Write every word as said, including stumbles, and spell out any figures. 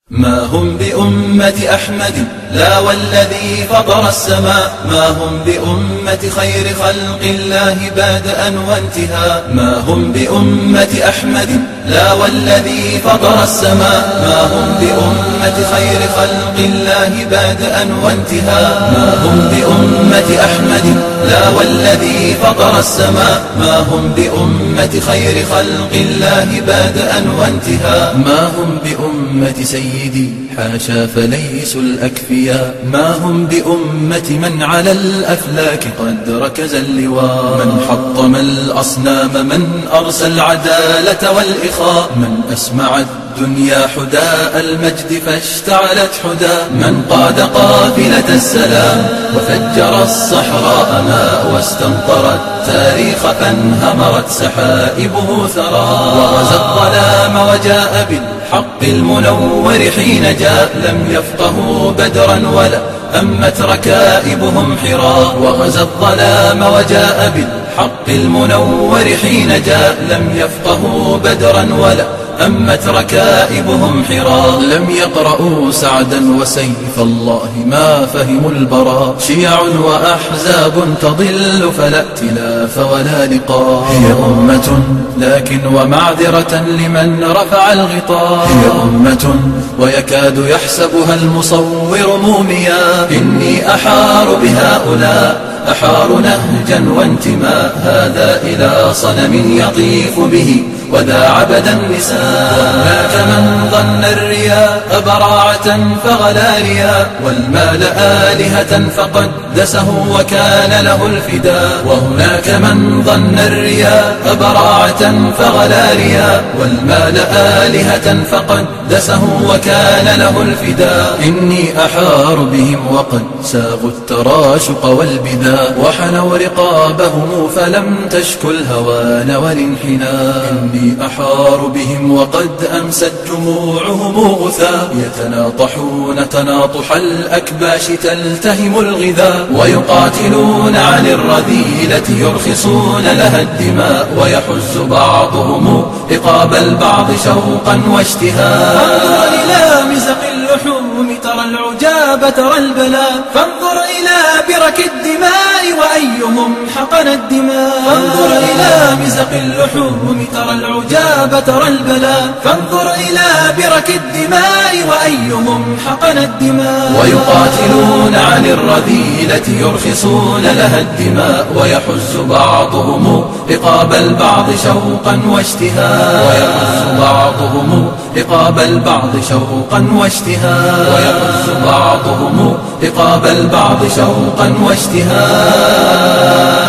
ما هم بأمة أحمد لا والذي فطر السماء، ما هم بأمة خير خلق الله بادئا وانتهاء. ما هم بأمة أحمد لا والذي فطر السماء، ما هم بأمة خير خلق الله بادئا وانتهاء. ما هم بأمة أحمد لا والذي فطر السماء، ما هم بأمة خير خلق الله بادئا وانتهاء. ما هم بأمة سيدي حاشا فليسوا الأكفياء، ما هم بأمة من على الأفلاك قد ركز اللواء. من حطم الأصنام، من أرسى العدالة والإخاء، من أسمع الدنيا حداء المجد فاشتعلت حدا. من قاد قافلة السلام وفجر الصحراء ماء، واستمطر التاريخ فانهمرت سحائبه ثرى. وغزا الظلام وجاء بالحق المنور حين جاء، لم يفقهوا بدرا ولا أمت ركائبهم حرا. وغزا الظلام وجاء بالحق المنور حين جاء، لم يفقهوا بدرا ولا أمت ركائبهم حرا. لم يقرأوا سعدا وسيف الله ما فهموا البراء. شيع وأحزاب تضل فلا ائتلاف ولا لقاء. هي أمة لكن ومعذرة لمن رفع الغطاء. هي أمة ويكاد يحسبها المصور موميا. إني أحار بهؤلاء، أحار نهجا وانتماء. هذا إلى صنم يطيف به وذا عبد النساء. وهناك من ظن الرياء براعة فغلا رياء، والمال آلهة فقدسه وكان له الفداء. وهناك من ظن الرياء براعة فغلا رياء، والمال آلهة فقدسه وكان له الفداء. إني أحار بهم وقد ساغوا التراشق والبداء، وحنوا رقابهم فلم تشكو الهوان والانحناء. إني أحار بهم وقد أمست جموعهم غثاء، يتناطحون تناطح الأكباش تلتهم الغذاء. ويقاتلون عن الرذيلة يرخصون لها الدماء، ويحز بعضهم رقاب البعض شوقا واشتهاء. فانظر إلى مزق اللحوم ترى العجاب ترى البلاء، فانظر إلى برك الدماء وأيهم حقن الدماء. فانظر إلى مزق اللحوم ترى العجاب ترى البلاء، فانظر إلى برك الدماء وأيهم حقن الدماء. ويقاتلون عن الرذيلة يرخصون لها الدماء، ويحز بعضهم رقاب البعض شوقا واشتهاء. ويحز بعضهم رقاب البعض شوقا واشتهاء. ويحز بعضهم رقاب البعض شوقا واشتهاء.